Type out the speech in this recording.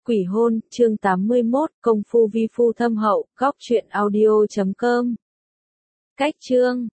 Quỷ hôn, chương 81, công phu vi phu thâm hậu, góc truyện audio.com. Cách chương